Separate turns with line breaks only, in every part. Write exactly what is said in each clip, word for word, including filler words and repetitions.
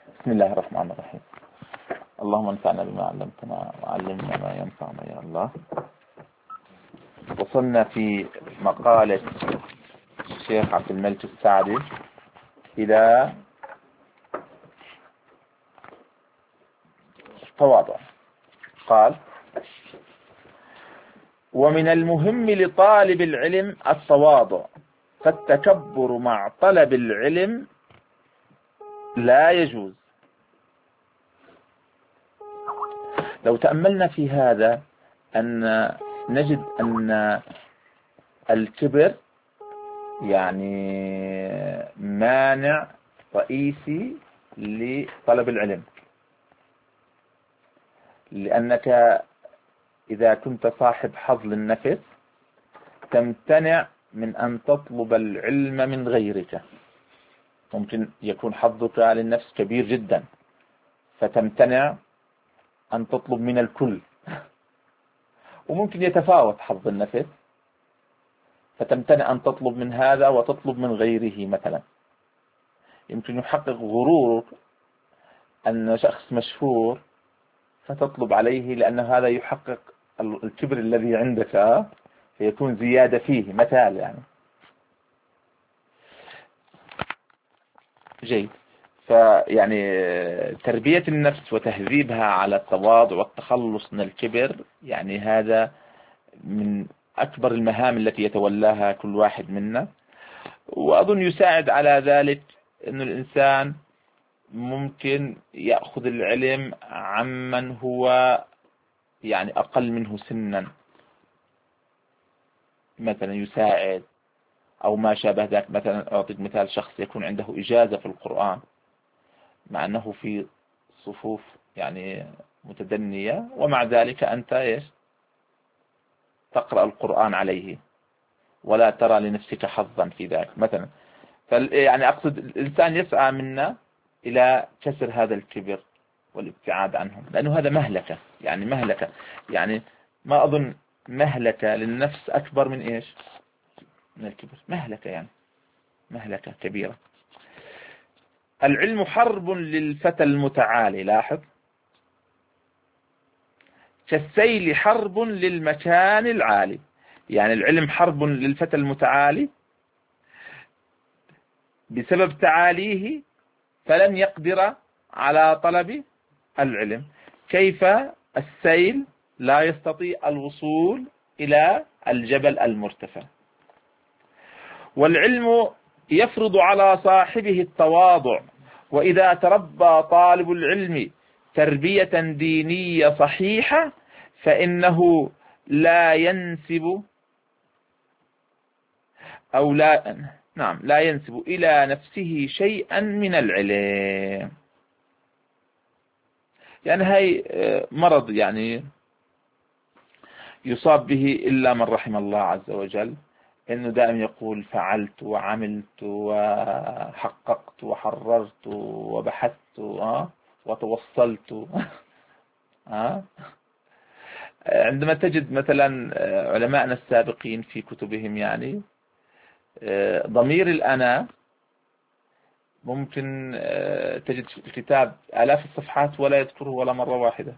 بسم الله الرحمن الرحيم. اللهم انفعنا بما علمتنا وعلمنا ما ينفعنا يا الله. وصلنا في مقالة الشيخ عبد الملك السعدي إلى التواضع. قال: ومن المهم لطالب العلم التواضع، فالتكبر مع طلب العلم لا يجوز. لو تأملنا في هذا أن نجد أن الكبر يعني مانع رئيسي لطلب العلم، لأنك إذا كنت صاحب حظ للنفس تمتنع من أن تطلب العلم من غيرك. ممكن يكون حظك للنفس كبير جدا فتمتنع أن تطلب من الكل، وممكن يتفاوت حظ النفس فتمتنع أن تطلب من هذا وتطلب من غيره. مثلا يمكن يحقق غرورك أن شخص مشهور فتطلب عليه لأن هذا يحقق الكبر الذي عندك فيكون زيادة فيه. مثال يعني جيد. فيعني تربية النفس وتهذيبها على التواضع والتخلص من الكبر، يعني هذا من أكبر المهام التي يتولاها كل واحد منا. وأظن يساعد على ذلك أن الإنسان ممكن يأخذ العلم عمن هو يعني أقل منه سنا، مثلا يساعد أو ما شابه ذلك. مثلا أعطيك مثال: شخص يكون عنده إجازة في القرآن مع أنه في صفوف يعني متدنية، ومع ذلك أنت إيش تقرأ القرآن عليه ولا ترى لنفسك حظا في ذلك مثلا. يعني أقصد الإنسان يسعى منا إلى كسر هذا الكبر والابتعاد عنهم، لأنه هذا مهلكة، يعني مهلكة يعني ما أظن مهلكة للنفس أكبر من إيش من الكبر. مهلكة يعني مهلكة كبيرة. العلم حرب للفتى المتعالي، لاحظ، كالسيل حرب للمكان العالي. يعني العلم حرب للفتى المتعالي بسبب تعاليه فلن يقدر على طلب العلم. كيف السيل لا يستطيع الوصول إلى الجبل المرتفع. والعلم يفرض على صاحبه التواضع، وإذا تربى طالب العلم تربية دينية صحيحة فإنه لا ينسب أو لا نعم لا ينسب إلى نفسه شيئا من العلم. يعني هاي مرض يعني يصاب به إلا من رحم الله عز وجل، إنه دائما يقول فعلت وعملت وحققت وحررت وبحثت وتوصلت. عندما تجد مثلا علماءنا السابقين في كتبهم يعني ضمير الأنا ممكن تجد في الكتاب آلاف الصفحات ولا يذكره ولا مرة واحدة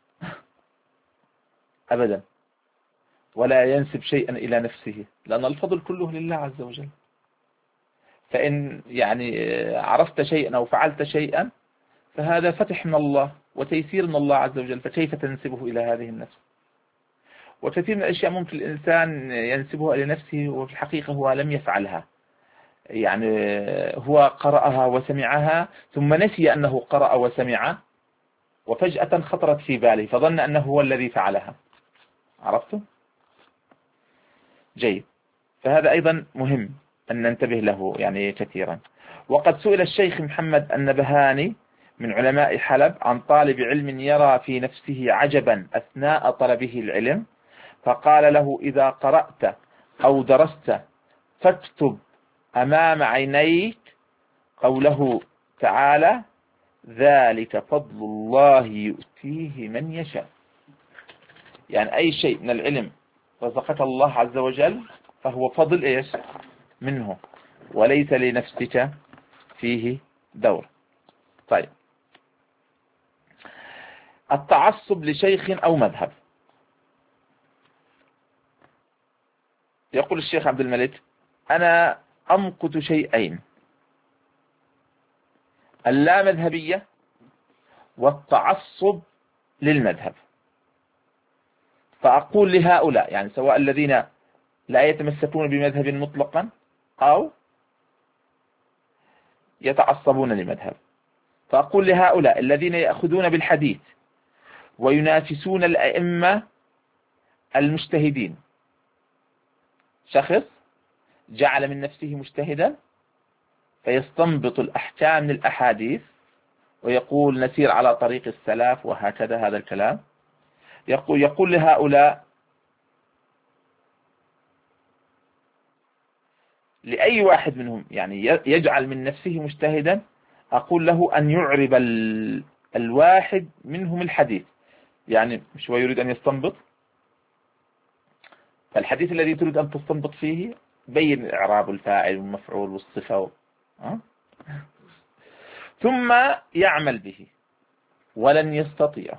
أبدا، ولا ينسب شيئا إلى نفسه، لأن الفضل كله لله عز وجل. فإن يعني عرفت شيئا أو فعلت شيئا فهذا فتح من الله وتيسير من الله عز وجل، فكيف تنسبه إلى هذه النفس؟ وكثير من الأشياء ممكن الإنسان ينسبها إلى نفسه وفي الحقيقة هو لم يفعلها. يعني هو قرأها وسمعها ثم نسي أنه قرأ وسمع، وفجأة خطرت في باله فظن أنه هو الذي فعلها. عرفتم؟ جيد. فهذا أيضا مهم أن ننتبه له يعني كثيرا. وقد سئل الشيخ محمد النبهاني من علماء حلب عن طالب علم يرى في نفسه عجبا أثناء طلبه العلم، فقال له: إذا قرأت أو درست فاكتب أمام عينيك قوله تعالى: ذلك فضل الله يؤتيه من يشاء. يعني أي شيء من العلم رزقك الله عز وجل فهو فضل إيش منه، وليس لنفسك فيه دور. طيب، التعصب لشيخ أو مذهب. يقول الشيخ عبد الملك: أنا أمقت شيئين: اللامذهبية والتعصب للمذهب. فأقول لهؤلاء، يعني سواء الذين لا يتمسكون بمذهب مطلقا أو يتعصبون لمذهب، فأقول لهؤلاء الذين يأخذون بالحديث وينافسون الأئمة المجتهدين: شخص جعل من نفسه مجتهدا فيستنبط الأحكام من الأحاديث ويقول نسير على طريق السلف وهكذا، هذا الكلام. يقول, يقول لهؤلاء: لأي واحد منهم يعني يجعل من نفسه مجتهدا، أقول له أن يعرب ال... الواحد منهم الحديث. يعني مش هو يريد أن يستنبط، فالحديث الذي تريد أن تستنبط فيه بين إعراب الفاعل والمفعول والصفة، أه؟ ثم يعمل به، ولن يستطيع.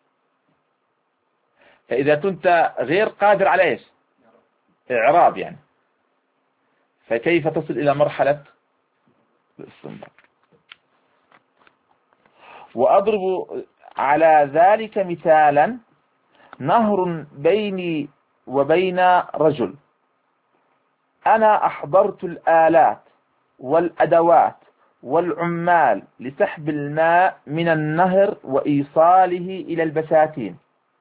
فإذا كنت غير قادر على إيش؟ إعراب يعني، فكيف تصل إلى مرحلة الاستنباط؟ وأضرب على ذلك مثالا: نهر بيني وبين رجل، أنا أحضرت الآلات والأدوات والعمال لسحب الماء من النهر وإيصاله إلى البساتين،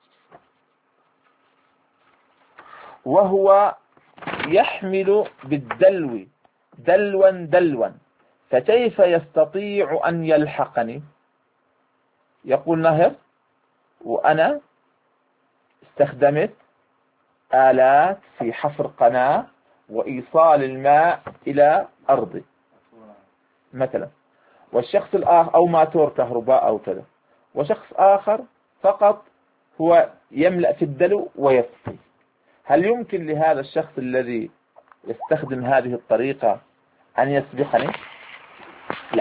وهو يحمل بالدلو دلوا دلوا، فكيف يستطيع أن يلحقني؟ يقول نهر، وأنا استخدمت آلات في حفر قناة وإيصال الماء إلى أرضي مثلا، والشخص الآخر أو ماتور كهرباء أو كذا، وشخص آخر فقط هو يملأ في الدلو ويسقي. هل يمكن لهذا الشخص الذي يستخدم هذه الطريقة أن يسبقني؟ لا.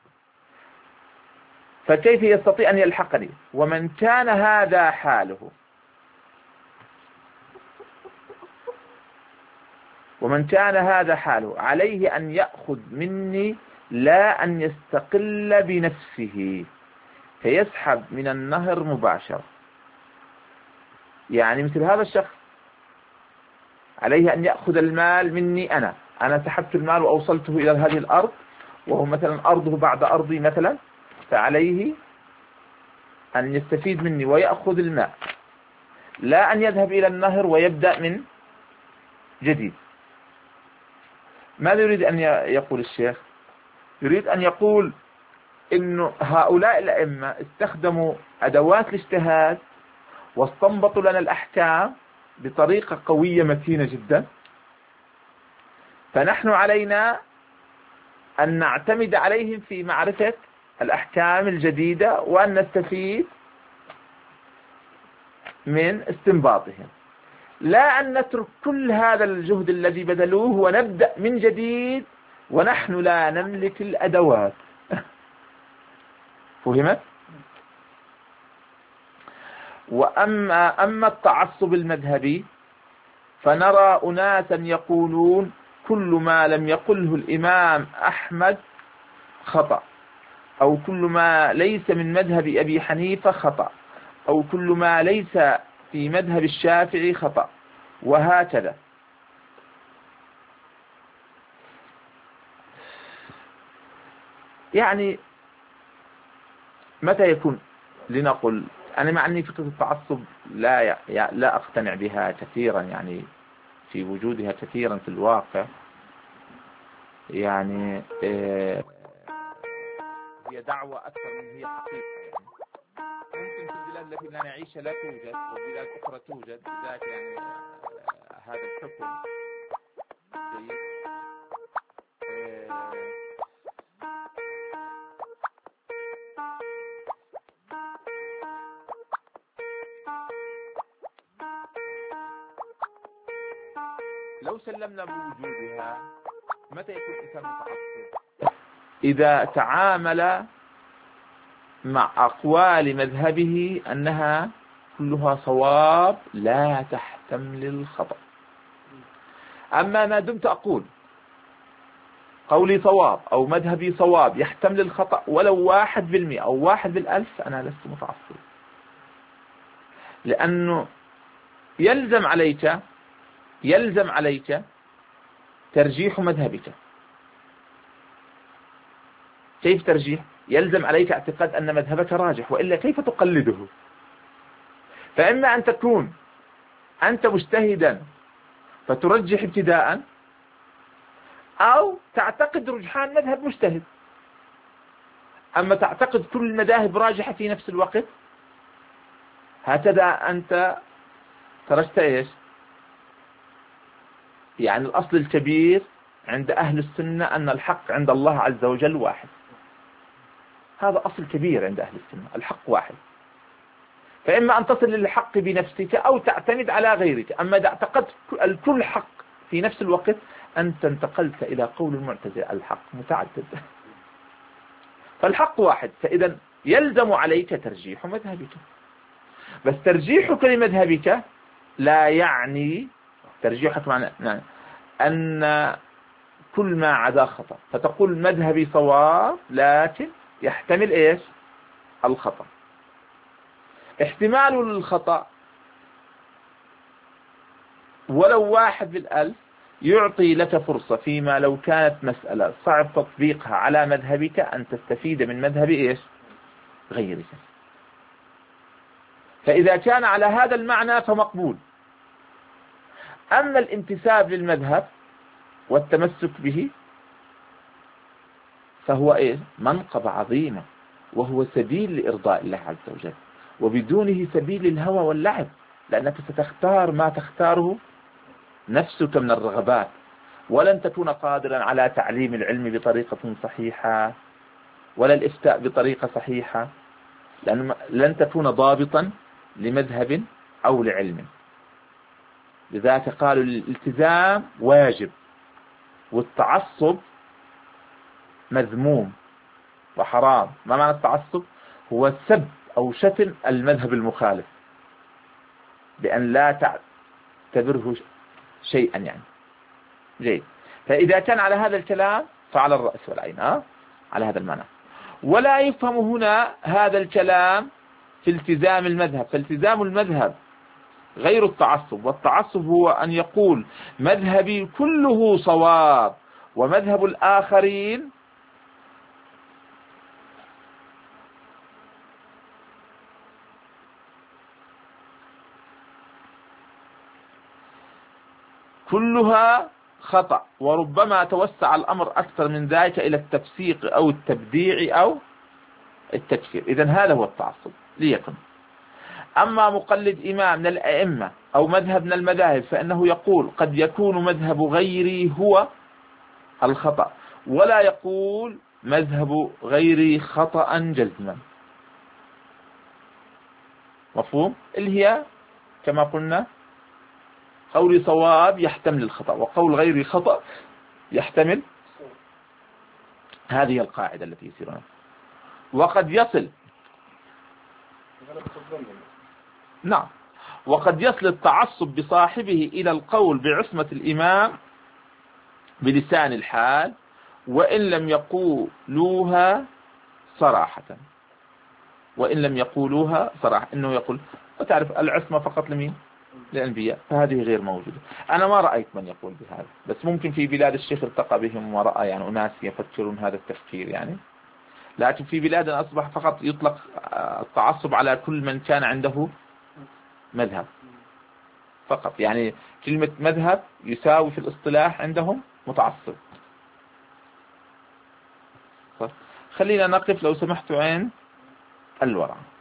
فكيف يستطيع أن يلحقني؟ ومن كان هذا حاله ومن كان هذا حاله عليه أن يأخذ مني، لا أن يستقل بنفسه فيسحب من النهر مباشرة. يعني مثل هذا الشخص عليه أن يأخذ المال مني، أنا أنا سحبت المال وأوصلته إلى هذه الأرض، وهو مثلا أرضه بعد أرضي مثلا، فعليه أن يستفيد مني ويأخذ الماء، لا أن يذهب إلى النهر ويبدأ من جديد. ماذا يريد أن يقول الشيخ؟ يريد أن يقول إنه هؤلاء الأئمة استخدموا أدوات الاجتهاد واستنبطوا لنا الأحكام بطريقة قوية متينة جدا، فنحن علينا أن نعتمد عليهم في معرفة الأحكام الجديدة وأن نستفيد من استنباطهم، لا أن نترك كل هذا الجهد الذي بذلوه ونبدأ من جديد ونحن لا نملك الأدوات. فهمت؟ وأما أما التعصب المذهبي فنرى أناسا يقولون كل ما لم يقله الإمام أحمد خطأ، أو كل ما ليس من مذهب أبي حنيفة خطأ، أو كل ما ليس في مذهب الشافعي خطأ، وهكذا. يعني متى يكون لنقل أنا مع أني فكرة التعصب لا لا أقتنع بها كثيرا، يعني في وجودها كثيرا في الواقع، يعني هي دعوة أكثر من هي حقيقة. يعني ممكن في البلاد التي لا نعيش لا توجد، وبلاد أخرى توجد، لذلك يعني هذا الحكم جيد. لو سلمنا بوجودها متى يكون الإنسان متعصب؟ إذا تعامل مع أقوال مذهبه أنها كلها صواب لا تحتمل الخطأ. أما ما دمت أقول قولي صواب أو مذهبي صواب يحتمل الخطأ ولو واحد بالمئة أو واحد بالألف، أنا لست متعصب، لأنه يلزم عليك يلزم عليك ترجيح مذهبك. كيف ترجيح؟ يلزم عليك اعتقاد أن مذهبك راجح، وإلا كيف تقلده؟ فإما أن تكون أنت مجتهدا فترجح ابتداء، أو تعتقد رجحان مذهب مجتهد. أما تعتقد كل المذاهب راجحة في نفس الوقت، هكذا أنت تركت إيش؟ يعني الأصل الكبير عند أهل السنة أن الحق عند الله عز وجل واحد. هذا أصل كبير عند أهل السنة، الحق واحد. فإما أن تصل للحق بنفسك أو تعتمد على غيرك. أما إذا اعتقدت الكل حق في نفس الوقت، أنت انتقلت إلى قول المعتزلة الحق متعدد. فالحق واحد، فإذا يلزم عليك ترجيح مذهبك. بس ترجيحك لمذهبك لا يعني ترجيحك معنى يعني أن كل ما عدا خطأ، فتقول مذهبي صواب لكن يحتمل إيش؟ الخطأ. احتمال الخطأ ولو واحد بالألف يعطي لك فرصة فيما لو كانت مسألة صعب تطبيقها على مذهبك أن تستفيد من مذهب إيش؟ غيرك. فإذا كان على هذا المعنى فمقبول. أما الانتساب للمذهب والتمسك به فهو إيه؟ منقبة عظيمة، وهو سبيل لإرضاء الله عز وجل، وبدونه سبيل الهوى واللعب، لأنك ستختار ما تختاره نفسك من الرغبات، ولن تكون قادرا على تعليم العلم بطريقة صحيحة ولا الإفتاء بطريقة صحيحة، لأن لن تكون ضابطا لمذهب أو لعلم. لذلك قالوا الالتزام واجب، والتعصب مذموم وحرام. ما معنى التعصب؟ هو سب أو شتم المذهب المخالف بأن لا تعتبره شيئا يعني. جيد. فإذا كان على هذا الكلام فعلى الرأس والعين، ها؟ على هذا المعنى. ولا يفهم هنا هذا الكلام في التزام المذهب، فالتزام المذهب غير التعصب. والتعصب هو أن يقول مذهبي كله صواب ومذهب الآخرين كلها خطأ، وربما توسع الأمر أكثر من ذلك إلى التفسيق أو التبديع أو التكفير. إذن هذا هو التعصب ليكن. أما مقلد إمام من الأئمة أو مذهب من المذاهب فإنه يقول قد يكون مذهب غيري هو الخطأ، ولا يقول مذهب غيري خطأ جزما. مفهوم؟ اللي هي كما قلنا قولي صواب يحتمل الخطأ، وقول غيري خطأ يحتمل. هذه القاعدة التي يسيرون. وقد يصل نعم وقد يصل التعصب بصاحبه إلى القول بعصمة الإمام بلسان الحال، وإن لم يقولوها صراحة وإن لم يقولوها صراحة إنه يقول وتعرف العصمة فقط لمين؟ للأنبياء، فهذه غير موجودة. أنا ما رأيت من يقول بهذا، بس ممكن في بلاد الشيخ التقى بهم ورأى يعني أناس يفكرون هذا التفكير يعني. لكن في بلادنا أصبح فقط يطلق التعصب على كل من كان عنده مذهب فقط، يعني كلمة مذهب يساوي في الاصطلاح عندهم متعصب. خلينا نقف لو سمحتوا عين الورع.